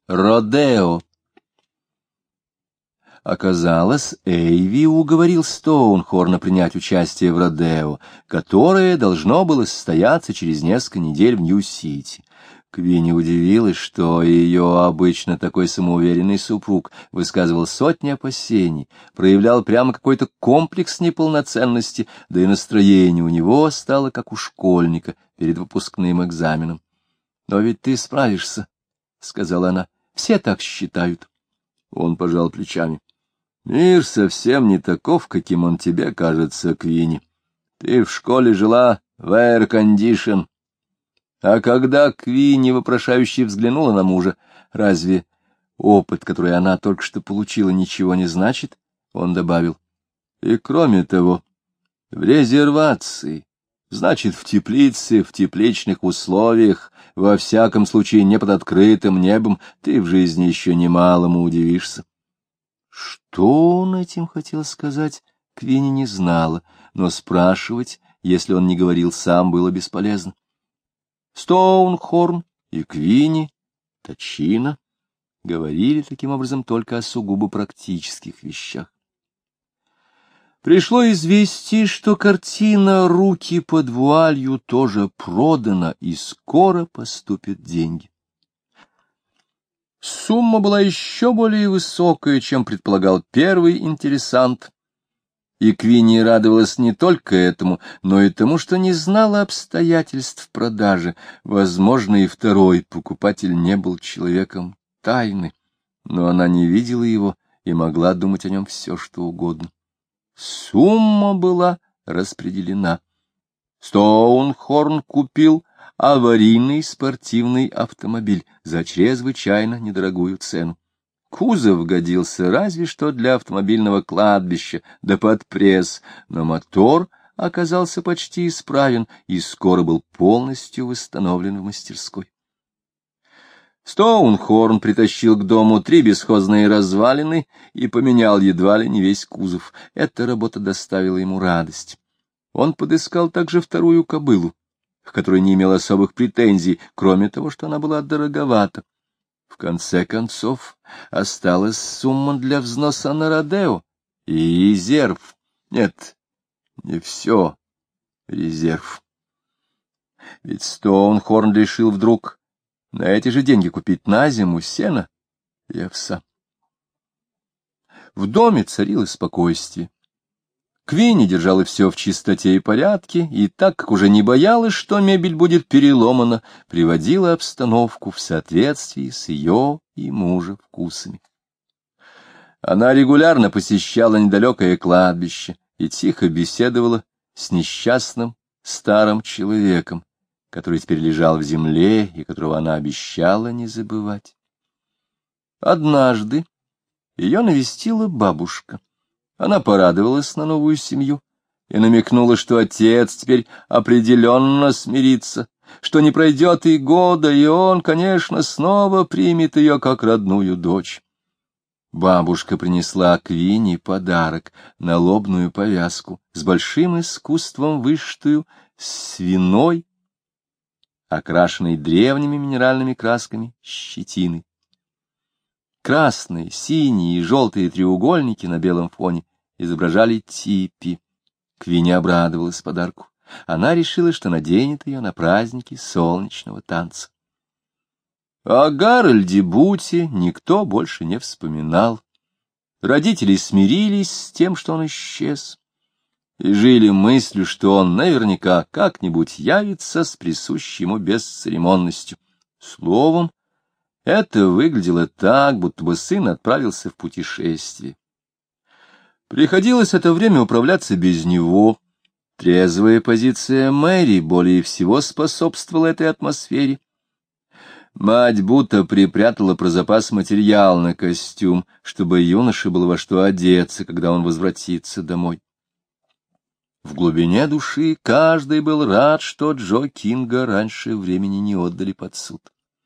Родео. Оказалось, Эйви уговорил Стоунхорна принять участие в родео, которое должно было состояться через несколько недель в Нью-Сити. Квинни удивилась, что ее обычно такой самоуверенный супруг высказывал сотни опасений, проявлял прямо какой-то комплекс неполноценности, да и настроение у него стало как у школьника перед выпускным экзаменом. — Но ведь ты справишься, — сказала она, — все так считают. Он пожал плечами. — Мир совсем не таков, каким он тебе кажется, Квинни. Ты в школе жила в эйр-кондишн. А когда Квинни вопрошающе взглянула на мужа, разве опыт, который она только что получила, ничего не значит? Он добавил. И кроме того, в резервации, значит, в теплице, в тепличных условиях, во всяком случае не под открытым небом, ты в жизни еще немалому удивишься. Что он этим хотел сказать, Квинни не знала, но спрашивать, если он не говорил сам, было бесполезно. Стоунхорн и Квинни, Тачино, говорили таким образом только о сугубо практических вещах. Пришло известие, что картина «Руки под вуалью» тоже продана, и скоро поступят деньги. Сумма была еще более высокая, чем предполагал первый интересант, и Квинни радовалась не только этому, но и тому, что не знала обстоятельств продажи. Возможно, и второй покупатель не был человеком тайны, но она не видела его и могла думать о нем все, что угодно. Сумма была распределена. Стоунхорн купил аварийный спортивный автомобиль за чрезвычайно недорогую цену. Кузов годился разве что для автомобильного кладбища, да под пресс, но мотор оказался почти исправен и скоро был полностью восстановлен в мастерской. Стоунхорн притащил к дому 3 бесхозные развалины и поменял едва ли не весь кузов. Эта работа доставила ему радость. Он подыскал также вторую кобылу, к которой не имел особых претензий, кроме того, что она была дороговата. В конце концов, осталась сумма для взноса на родео и резерв. Нет, не все резерв. Ведь Стоунхорн решил вдруг на эти же деньги купить на зиму сено и овса. В доме царило спокойствие. Квинни держала все в чистоте и порядке, и так как уже не боялась, что мебель будет переломана, приводила обстановку в соответствии с ее и мужа вкусами. Она регулярно посещала недалекое кладбище и тихо беседовала с несчастным старым человеком, который теперь лежал в земле и которого она обещала не забывать. Однажды ее навестила бабушка. Она порадовалась на новую семью и намекнула, что отец теперь определенно смирится, что не пройдет и года, и он, конечно, снова примет ее как родную дочь. Бабушка принесла Квинни подарок — налобную повязку с большим искусством вышитую свиной, окрашенной древними минеральными красками щетины. Красные, синие и желтые треугольники на белом фоне изображали типи. Квинни обрадовалась подарку. Она решила, что наденет ее на праздники солнечного танца. О Гарольде Буте никто больше не вспоминал. Родители смирились с тем, что он исчез, и жили мыслью, что он наверняка как-нибудь явится с присущей ему бесцеремонностью. Словом, это выглядело так, будто бы сын отправился в путешествие. Приходилось это время управляться без него. Трезвая позиция Мэри более всего способствовала этой атмосфере. Мать будто припрятала про запас материал на костюм, чтобы юноше было во что одеться, когда он возвратится домой. В глубине души каждый был рад, что Джо Кинга раньше времени не отдали под суд.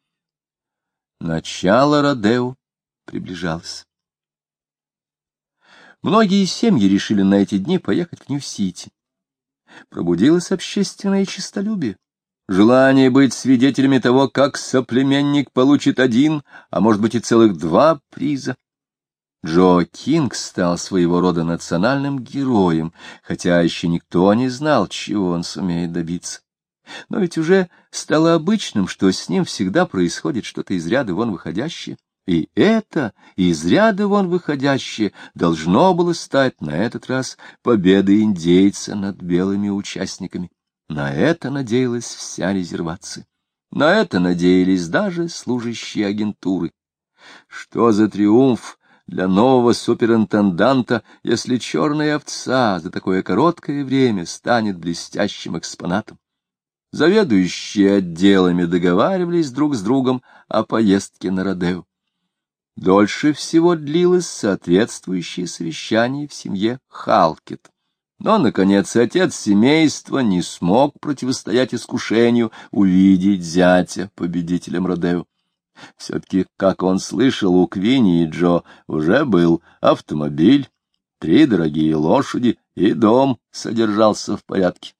Начало родео приближалось. Многие семьи решили на эти дни поехать в Нью-Сити. Пробудилось общественное честолюбие. желание быть свидетелями того, как соплеменник получит один, а может быть и целых два приза. Джо Кинг стал своего рода национальным героем, хотя еще никто не знал, чего он сумеет добиться. Но ведь уже стало обычным, что с ним всегда происходит что-то из ряда вон выходящее, и это из ряда вон выходящее должно было стать на этот раз победой индейца над белыми участниками. На это надеялась вся резервация. На это надеялись даже служащие агентуры. Что за триумф для нового суперинтенданта, если черная овца за такое короткое время станет блестящим экспонатом? Заведующие отделами договаривались друг с другом о поездке на Родео. Дольше всего длилось соответствующее совещание в семье Халкет. Но, наконец, отец семейства не смог противостоять искушению увидеть зятя победителем Родео. Все-таки, как он слышал, у Квинни и Джо уже был автомобиль, 3 дорогие лошади, и дом содержался в порядке.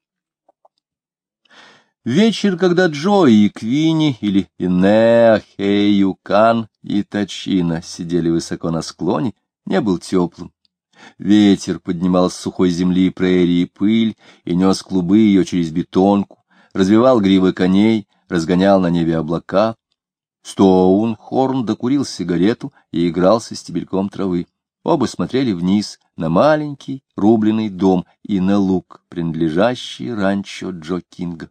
Вечер, когда Джо и Квинни, или Инеа, Хей-Юкан и Тачина сидели высоко на склоне, не был теплым. Ветер поднимал с сухой земли прерии пыль и нес клубы ее через бетонку, развивал гривы коней, разгонял на небе облака. Стоунхорн докурил сигарету и играл со стебельком травы. Оба смотрели вниз на маленький рубленый дом и на луг, принадлежащий ранчо Джо Кинга.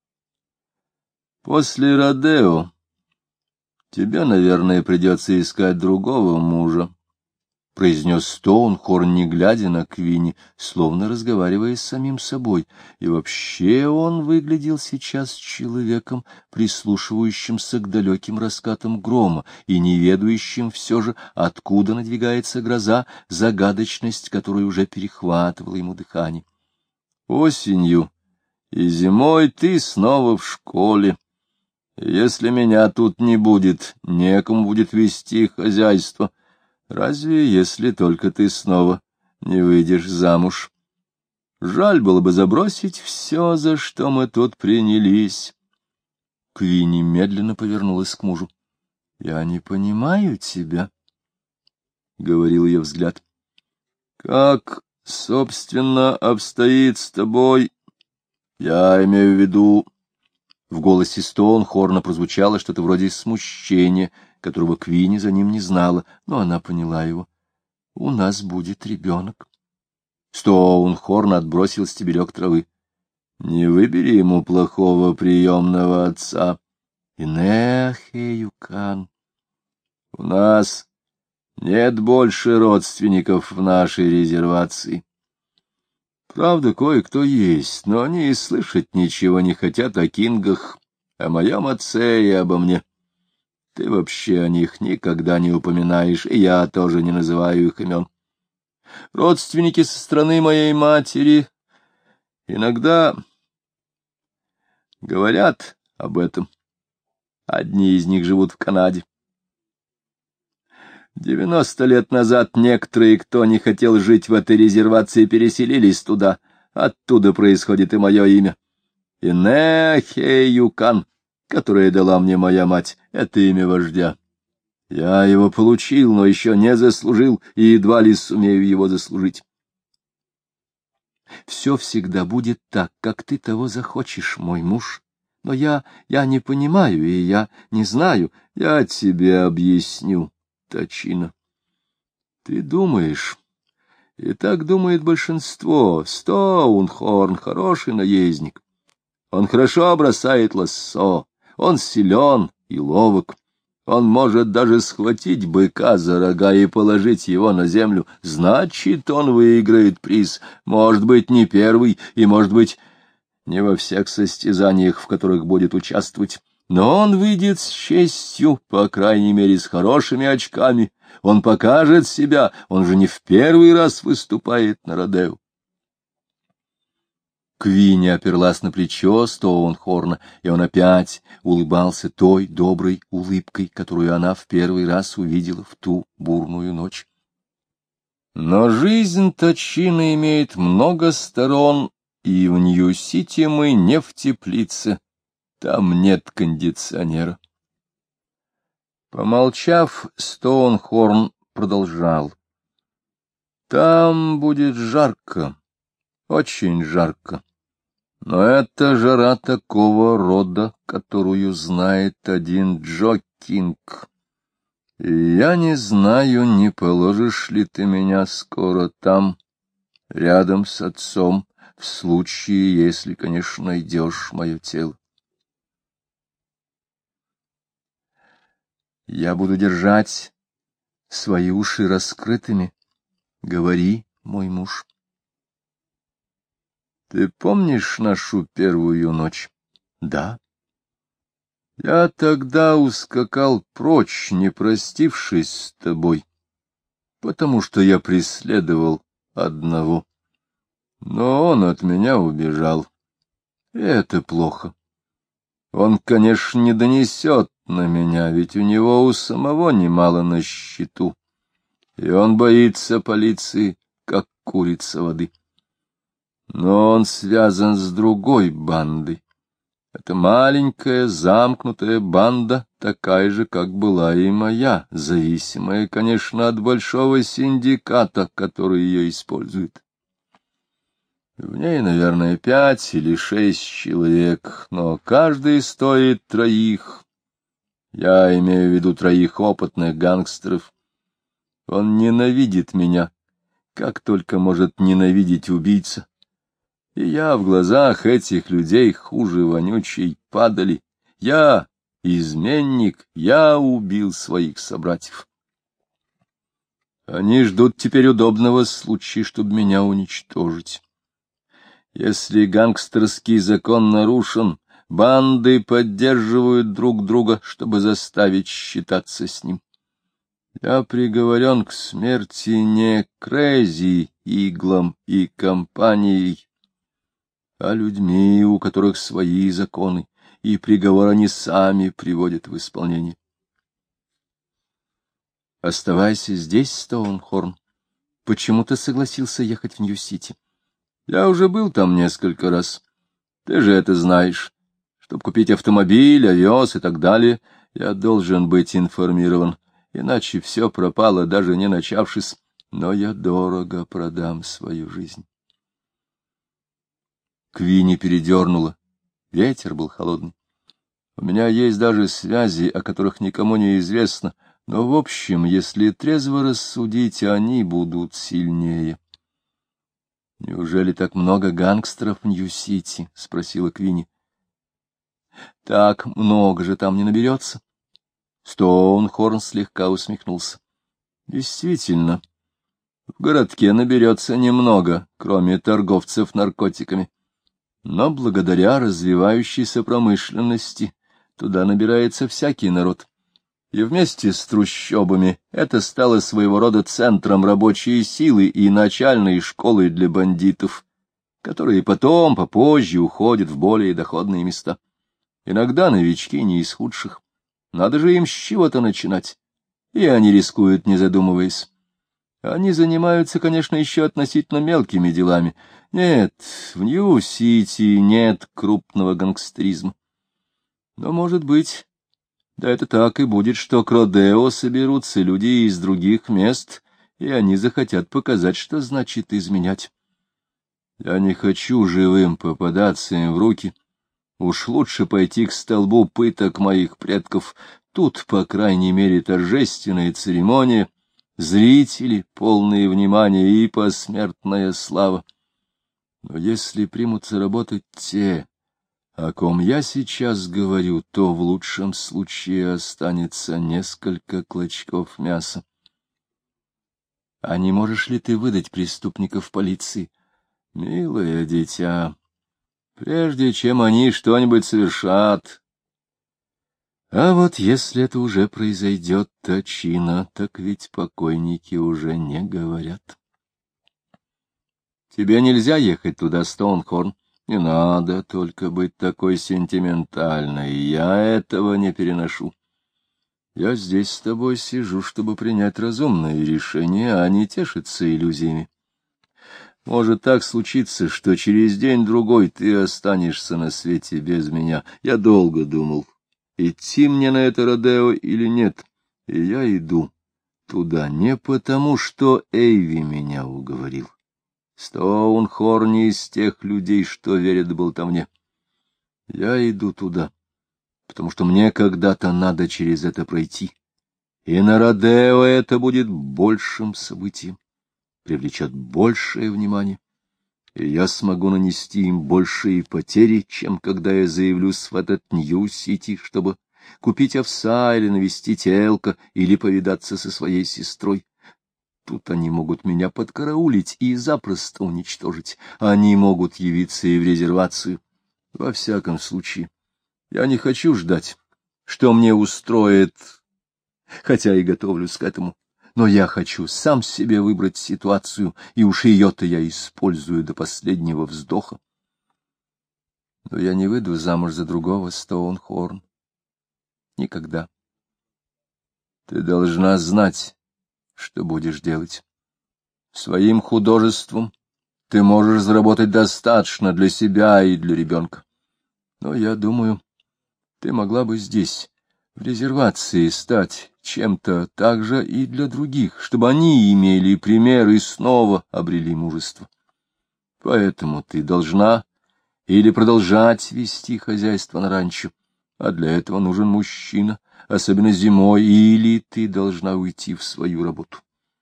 «После Родео тебе, наверное, придется искать другого мужа», — произнес Стоунхорн, не глядя на Квинни, словно разговаривая с самим собой. И вообще он выглядел сейчас человеком, прислушивающимся к далеким раскатам грома и не ведающим все же, откуда надвигается гроза, загадочность, которая уже перехватывала ему дыхание. «Осенью и зимой ты снова в школе. Если меня тут не будет, некому будет вести хозяйство. Разве если только ты снова не выйдешь замуж? Жаль было бы забросить все, за что мы тут принялись». Квинни медленно повернулась к мужу. — Я не понимаю тебя, — говорил ее взгляд. — Как, собственно, обстоит с тобой? Я имею в виду... В голосе Стоунхорна прозвучало что-то вроде смущения, которого Квинни за ним не знала, но она поняла его. — У нас будет ребенок. Стоунхорн отбросил стебелек травы. — Не выбери ему плохого приемного отца. — Инехе-Юкан. — У нас нет больше родственников в нашей резервации. Правда, кое-кто есть, но они и слышать ничего не хотят о Кингах, о моем отце и обо мне. Ты вообще о них никогда не упоминаешь, и я тоже не называю их имен. Родственники со стороны моей матери иногда говорят об этом. Одни из них живут в Канаде. 90 лет назад некоторые, кто не хотел жить в этой резервации, переселились туда. Оттуда происходит и мое имя. Инехе-Юкан, которое дала мне моя мать, это имя вождя. Я его получил, но еще не заслужил, и едва ли сумею его заслужить. Все всегда будет так, как ты того захочешь, мой муж. Но я не понимаю, и я не знаю. Я тебе объясню. Тачина. Ты думаешь, и так думает большинство, Стоунхорн хороший наездник. Он хорошо бросает лассо, он силен и ловок. Он может даже схватить быка за рога и положить его на землю. Значит, он выиграет приз. Может быть, не первый, и, может быть, не во всех состязаниях, в которых будет участвовать. Но он выйдет с честью, по крайней мере, с хорошими очками. Он покажет себя, он же не в первый раз выступает на Родео. Квинни оперлась на плечо Стоунхорна, и он опять улыбался той доброй улыбкой, которую она в первый раз увидела в ту бурную ночь. Но жизнь Тачины имеет много сторон, и в Нью-Сити мы не в теплице, Там нет кондиционера. Помолчав, Стоунхорн продолжал. Там будет жарко, очень жарко. Но это жара такого рода, которую знает один Джо Кинг. И я не знаю, не положишь ли ты меня скоро там, рядом с отцом, в случае, если, конечно, найдешь мое тело. Я буду держать свои уши раскрытыми. Говори, мой муж. Ты помнишь нашу первую ночь? Да. Я тогда ускакал прочь, не простившись с тобой, потому что я преследовал одного. Но он от меня убежал. И это плохо. Он, конечно, не донесет на меня, ведь у него у самого немало на счету. И он боится полиции, как курица воды. Но он связан с другой бандой. Это маленькая замкнутая банда, такая же, как была и моя, зависимая, конечно, от большого синдиката, который ее использует. В ней, наверное, 5 или 6 человек, но каждый стоит 3. Я имею в виду 3 опытных гангстеров. Он ненавидит меня, как только может ненавидеть убийца. И я в глазах этих людей хуже вонючей падали. Я изменник, я убил своих собратьев. Они ждут теперь удобного случая, чтобы меня уничтожить. Если гангстерский закон нарушен, банды поддерживают друг друга, чтобы заставить считаться с ним. Я приговорен к смерти не Крейзи, Иглом и компанией, а людьми, у которых свои законы, и приговор они сами приводят в исполнение. Оставайся здесь, Стоунхорн. Почему ты согласился ехать в Нью-Сити? Я уже был там несколько раз. Ты же это знаешь. Чтобы купить автомобиль, овес и так далее, я должен быть информирован, иначе все пропало, даже не начавшись. Но я дорого продам свою жизнь. Квинни передернула. Ветер был холодный. У меня есть даже связи, о которых никому не известно, но, в общем, если трезво рассудить, они будут сильнее. — Неужели так много гангстеров в Нью-Сити? — спросила Квинни. — Так много же там не наберется. Стоунхорн слегка усмехнулся. — Действительно, в городке наберется немного, кроме торговцев наркотиками. Но благодаря развивающейся промышленности туда набирается всякий народ. И вместе с трущобами это стало своего рода центром рабочей силы и начальной школой для бандитов, которые потом, попозже, уходят в более доходные места. Иногда новички не из худших. Надо же им с чего-то начинать. И они рискуют, не задумываясь. Они занимаются, конечно, еще относительно мелкими делами. Нет, в Нью-Сити нет крупного гангстеризма. Но, может быть, да это так и будет, что к Родео соберутся люди из других мест, и они захотят показать, что значит изменять. Я не хочу живым попадаться им в руки. Уж лучше пойти к столбу пыток моих предков. Тут, по крайней мере, торжественная церемония, зрители, полные внимания и посмертная слава. Но если примутся работать те, о ком я сейчас говорю, то в лучшем случае останется несколько клочков мяса. А не можешь ли ты выдать преступников полиции? Милое дитя, прежде чем они что-нибудь совершат. А вот если это уже произойдет, то чина, так ведь покойники уже не говорят. Тебе нельзя ехать туда, Стоунхорн. Не надо только быть такой сентиментальной, я этого не переношу. Я здесь с тобой сижу, чтобы принять разумное решение, а не тешиться иллюзиями. Может так случиться, что через день-другой ты останешься на свете без меня. Я долго думал, идти мне на это родео или нет, и я иду туда не потому, что Эйви меня уговорил. Стоунхорн не из тех людей, что верят болтовне. Я иду туда, потому что мне когда-то надо через это пройти. И на родео это будет большим событием, привлечет большее внимание, и я смогу нанести им большие потери, чем когда я заявлюсь в этот Нью-Сити, чтобы купить овса или навестить Элка, или повидаться со своей сестрой. Тут они могут меня подкараулить и запросто уничтожить. Они могут явиться и в резервацию. Во всяком случае, я не хочу ждать, что мне устроит, хотя и готовлюсь к этому. Но я хочу сам себе выбрать ситуацию, и уж ее-то я использую до последнего вздоха. Но я не выйду замуж за другого, Стоунхорн. Никогда. Ты должна знать, что будешь делать. Своим художеством ты можешь заработать достаточно для себя и для ребенка. Но я думаю, ты могла бы здесь, в резервации, стать чем-то также и для других, чтобы они имели пример и снова обрели мужество. Поэтому ты должна или продолжать вести хозяйство на ранчо, а для этого нужен мужчина, особенно зимой, или ты должна уйти в свою работу.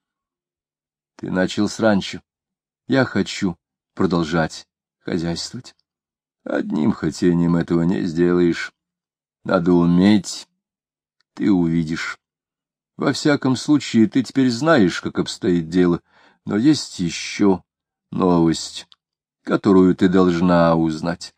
Ты начал с ранчо. Я хочу продолжать хозяйствовать. Одним хотением этого не сделаешь. Надо уметь, ты увидишь. Во всяком случае, ты теперь знаешь, как обстоит дело, но есть еще новость, которую ты должна узнать.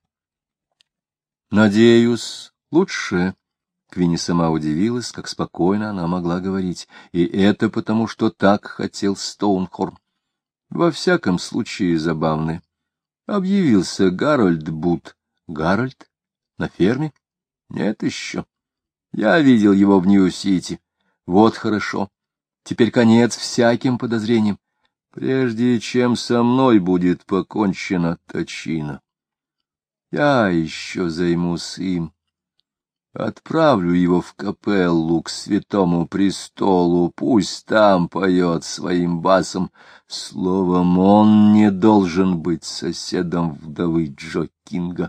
Надеюсь, лучше. Квинни сама удивилась, как спокойно она могла говорить, и это потому, что так хотел Стоунхорн. Во всяком случае, забавно. Объявился Гарольд Бут. Гарольд? На ферме? Нет еще. Я видел его в Нью-Сити. Вот хорошо. Теперь конец всяким подозрениям. Прежде чем со мной будет покончено, Точино, я еще займусь им. Отправлю его в капеллу к Святому Престолу, пусть там поет своим басом. Словом, он не должен быть соседом вдовы Джо Кинга.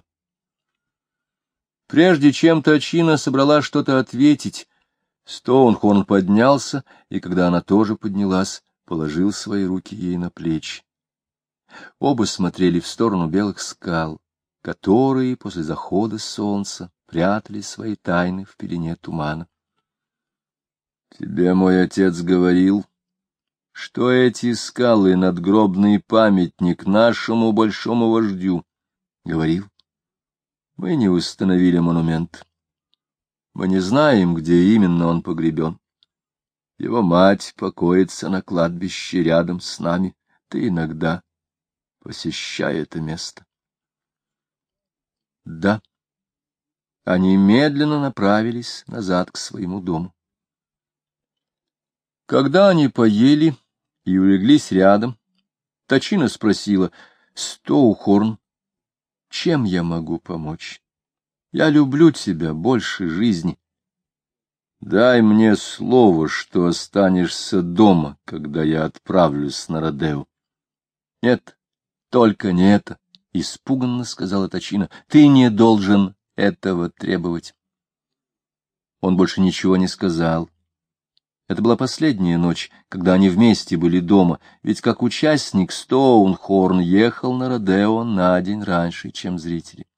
Прежде чем Точино собрала что-то ответить, Стоунхорн поднялся, и когда она тоже поднялась, положил свои руки ей на плечи. Оба смотрели в сторону белых скал, которые после захода солнца прятали свои тайны в пелене тумана. — Тебе мой отец говорил, что эти скалы — надгробный памятник нашему большому вождю. — Говорил. Мы не установили монумент. Мы не знаем, где именно он погребен. Его мать покоится на кладбище рядом с нами. Ты иногда посещай это место. Да. Они медленно направились назад к своему дому. Когда они поели и улеглись рядом, Точино спросила: «Стоунхорн, чем я могу помочь? Я люблю тебя больше жизни. Дай мне слово, что останешься дома, когда я отправлюсь на родео». «Нет, только не это», — испуганно сказала Точино. «Ты не должен этого требовать». Он больше ничего не сказал. Это была последняя ночь, когда они вместе были дома, ведь как участник Стоунхорн ехал на родео на день раньше, чем зрители.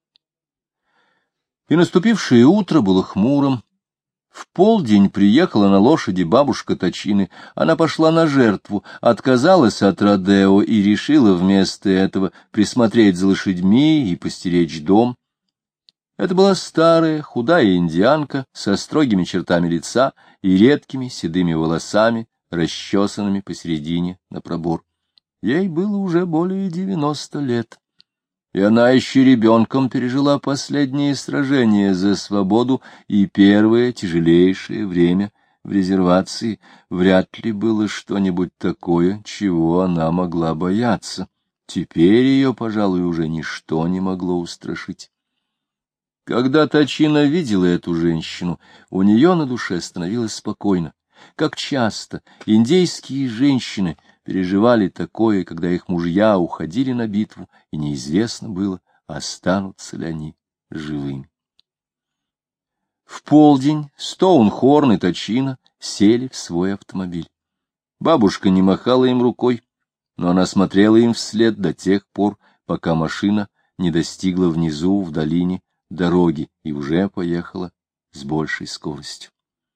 И наступившее утро было хмурым. В полдень приехала на лошади бабушка Точины. Она пошла на жертву, отказалась от родео и решила вместо этого присмотреть за лошадьми и постеречь дом. Это была старая, худая индианка со строгими чертами лица и редкими седыми волосами, расчесанными посередине на пробор. Ей было уже более 90 лет, и она еще ребенком пережила последние сражения за свободу и первое тяжелейшее время в резервации. Вряд ли было что-нибудь такое, чего она могла бояться. Теперь ее, пожалуй, уже ничто не могло устрашить. Когда Тачина видела эту женщину, у нее на душе становилось спокойно. Как часто индейские женщины переживали такое, когда их мужья уходили на битву, и неизвестно было, останутся ли они живыми. В полдень Стоунхорн и Тачина сели в свой автомобиль. Бабушка не махала им рукой, но она смотрела им вслед до тех пор, пока машина не достигла внизу, в долине, дороги и уже поехала с большей скоростью.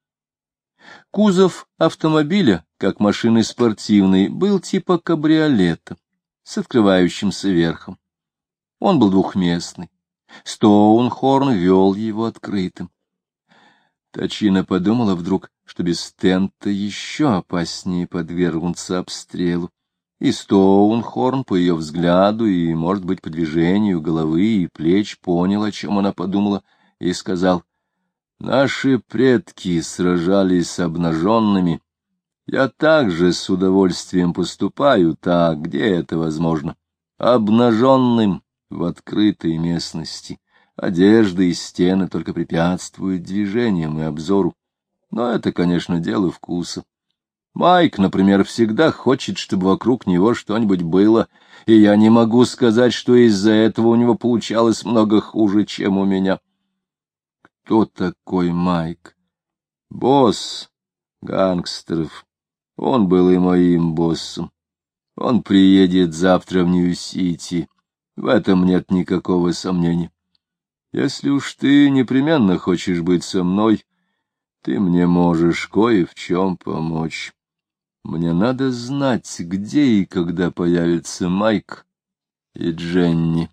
Кузов автомобиля, как машины спортивной, был типа кабриолета с открывающимся верхом. Он был двухместный. Стоунхорн вел его открытым. Тачина подумала вдруг, что без тента еще опаснее подвергнуться обстрелу. И Стоунхорн, по ее взгляду и, может быть, по движению головы и плеч, понял, о чем она подумала, и сказал: «Наши предки сражались обнаженными. Я также с удовольствием поступаю так, где это возможно, обнаженным в открытой местности. Одежда и стены только препятствуют движениям и обзору. Но это, конечно, дело вкуса. Майк, например, всегда хочет, чтобы вокруг него что-нибудь было, и я не могу сказать, что из-за этого у него получалось много хуже, чем у меня». «Кто такой Майк?» «Босс гангстеров. Он был и моим боссом. Он приедет завтра в Нью-Сити. В этом нет никакого сомнения. Если уж ты непременно хочешь быть со мной, ты мне можешь кое в чем помочь. Мне надо знать, где и когда появятся Майк и Дженни.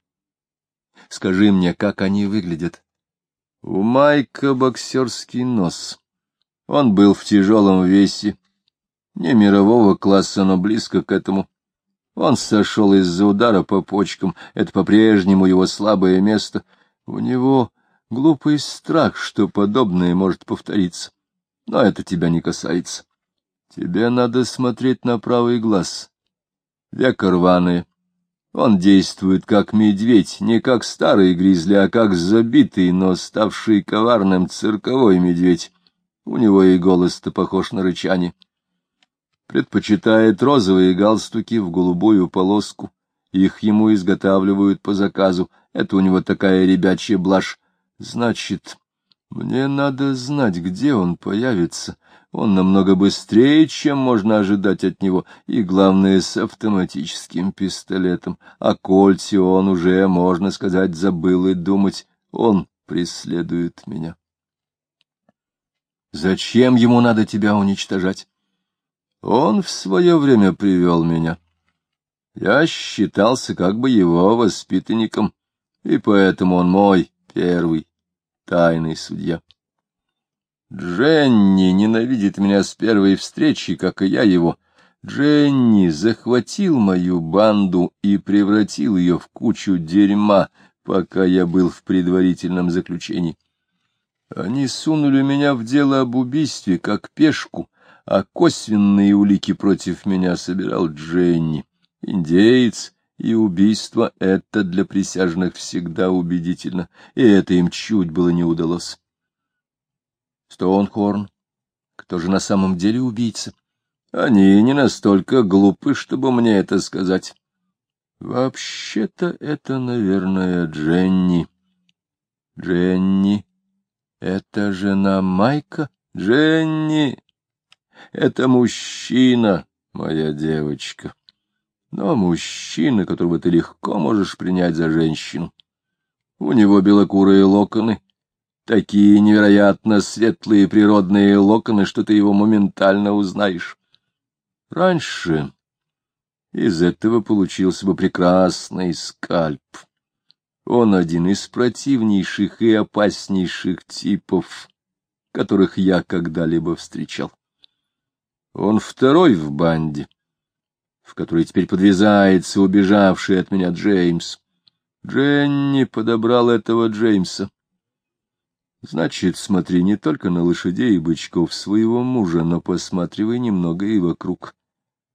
Скажи мне, как они выглядят». У Майка боксерский нос. Он был в тяжелом весе, не мирового класса, но близко к этому. Он сошел из-за удара по почкам, это по-прежнему его слабое место. У него глупый страх, что подобное может повториться. Но это тебя не касается. Тебе надо смотреть на правый глаз. Века рваные. Он действует как медведь, не как старый гризли, а как забитый, но ставший коварным цирковой медведь. У него и голос-то похож на рычание. Предпочитает розовые галстуки в голубую полоску. Их ему изготавливают по заказу. Это у него такая ребячья блажь. Значит, мне надо знать, где он появится. Он намного быстрее, чем можно ожидать от него, и, главное, с автоматическим пистолетом. О кольте он уже, можно сказать, забыл и думать. Он преследует меня. Зачем ему надо тебя уничтожать? Он в свое время привел меня. Я считался как бы его воспитанником, и поэтому он мой первый тайный судья. Дженни ненавидит меня с первой встречи, как и я его. Дженни захватил мою банду и превратил ее в кучу дерьма, пока я был в предварительном заключении. Они сунули меня в дело об убийстве, как пешку, а косвенные улики против меня собирал Дженни. Индеец и убийство — это для присяжных всегда убедительно, и это им чуть было не удалось. Стоунхорн, кто же на самом деле убийца? Они не настолько глупы, чтобы мне это сказать. Вообще-то это, наверное, Дженни. Дженни — это жена Майка? Дженни — это мужчина, моя девочка. Но мужчина, которого ты легко можешь принять за женщину. У него белокурые локоны, такие невероятно светлые природные локоны, что ты его моментально узнаешь. Раньше из этого получился бы прекрасный скальп. Он один из противнейших и опаснейших типов, которых я когда-либо встречал. Он второй в банде, в которой теперь подвязается убежавший от меня Джеймс. Дженни подобрал этого Джеймса. Значит, смотри не только на лошадей и бычков своего мужа, но посматривай немного и вокруг.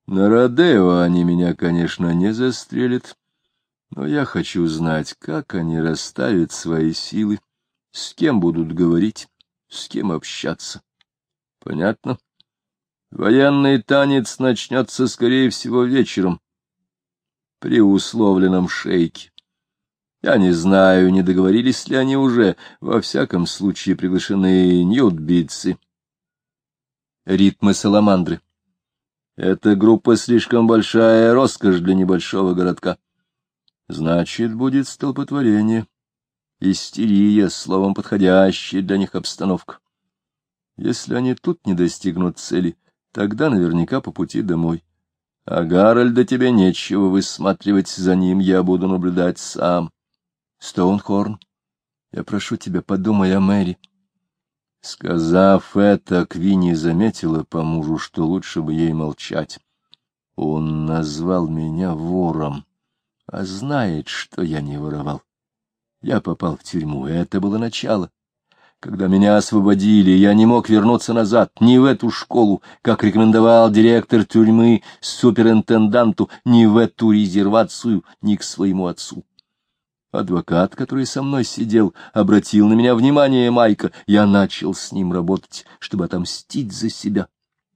На Родео они меня, конечно, не застрелят, но я хочу знать, как они расставят свои силы, с кем будут говорить, с кем общаться. Понятно? Военный танец начнется, скорее всего, вечером, при условленном шейке. Я не знаю, не договорились ли они уже, во всяком случае приглашены ньютбитцы. Ритмы саламандры. Эта группа слишком большая роскошь для небольшого городка. Значит, будет столпотворение, истерия, словом, подходящая для них обстановка. Если они тут не достигнут цели, тогда наверняка по пути домой. А Гарольда тебе нечего высматривать, за ним я буду наблюдать сам. Стоунхорн, я прошу тебя, подумай о Мэри. Сказав это, Квинни заметила по мужу, что лучше бы ей молчать. Он назвал меня вором, а знает, что я не воровал. Я попал в тюрьму, это было начало. Когда меня освободили, я не мог вернуться назад, ни в эту школу, как рекомендовал директор тюрьмы суперинтенданту, ни в эту резервацию, ни к своему отцу. Адвокат, который со мной сидел, обратил на меня внимание Майка. Я начал с ним работать, чтобы отомстить за себя.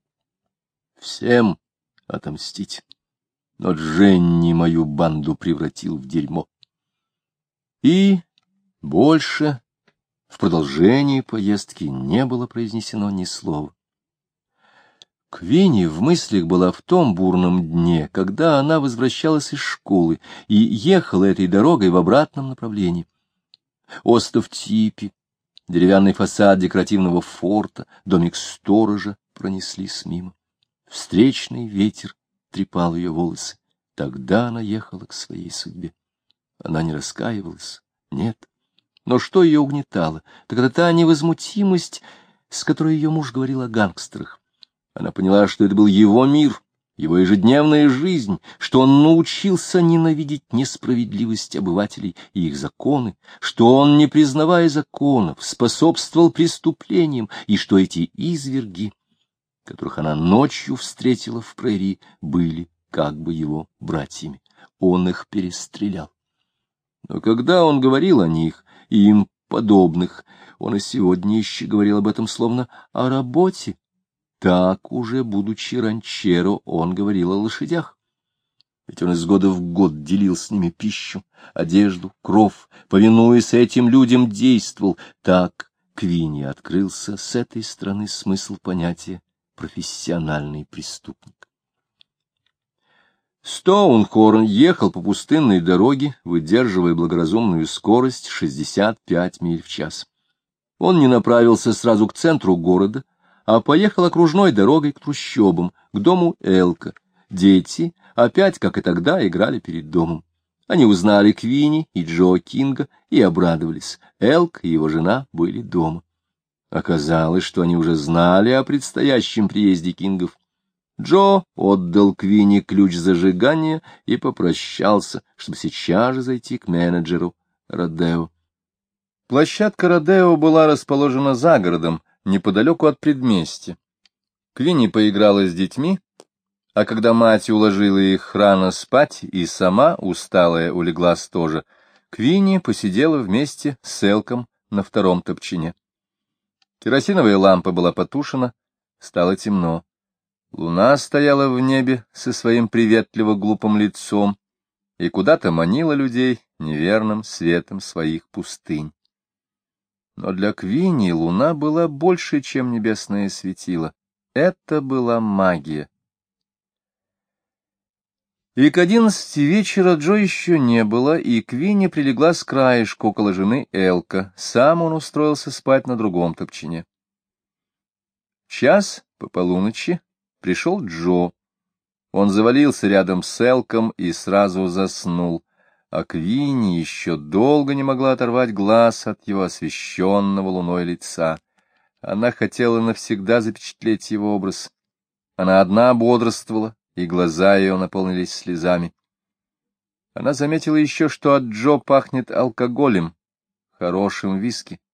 Всем отомстить. Но Дженни мою банду превратил в дерьмо. И больше в продолжении поездки не было произнесено ни слова. Квинни в мыслях была в том бурном дне, когда она возвращалась из школы и ехала этой дорогой в обратном направлении. Остов типи, деревянный фасад декоративного форта, домик сторожа пронеслись мимо. Встречный ветер трепал ее волосы. Тогда она ехала к своей судьбе. Она не раскаивалась, нет. Но что ее угнетало, так это та невозмутимость, с которой ее муж говорил о гангстерах. Она поняла, что это был его мир, его ежедневная жизнь, что он научился ненавидеть несправедливость обывателей и их законы, что он, не признавая законов, способствовал преступлениям, и что эти изверги, которых она ночью встретила в прерии, были как бы его братьями. Он их перестрелял. Но когда он говорил о них и им подобных, он и сегодня еще говорил об этом словно о работе. Так уже, будучи ранчеро, он говорил о лошадях. Ведь он из года в год делил с ними пищу, одежду, кров, повинуясь этим людям, действовал. Так Квинни открылся с этой стороны смысл понятия «профессиональный преступник». Стоунхорн ехал по пустынной дороге, выдерживая благоразумную скорость 65 миль в час. Он не направился сразу к центру города, а поехал окружной дорогой к трущобам, к дому Элка. Дети, опять, как и тогда, играли перед домом. Они узнали Квинни и Джо Кинга и обрадовались. Элк и его жена были дома. Оказалось, что они уже знали о предстоящем приезде Кингов. Джо отдал Квинни ключ зажигания и попрощался, чтобы сейчас же зайти к менеджеру Родео. Площадка Родео была расположена за городом, неподалеку от предместья. Квинни поиграла с детьми, а когда мать уложила их рано спать и сама, усталая, улеглась тоже, Квинни посидела вместе с Элком на втором топчине. Керосиновая лампа была потушена, стало темно. Луна стояла в небе со своим приветливо-глупым лицом и куда-то манила людей неверным светом своих пустынь. Но для Квинни луна была больше, чем небесное светило. Это была магия. И к 11 вечера Джо еще не было, и Квинни прилегла с краешку около жены Элка. Сам он устроился спать на другом топчине. Час по полуночи пришел Джо. Он завалился рядом с Элком и сразу заснул. А Квинни еще долго не могла оторвать глаз от его освещенного луной лица. Она хотела навсегда запечатлеть его образ. Она одна бодрствовала, и глаза ее наполнились слезами. Она заметила еще, что от Джо пахнет алкоголем, хорошим виски.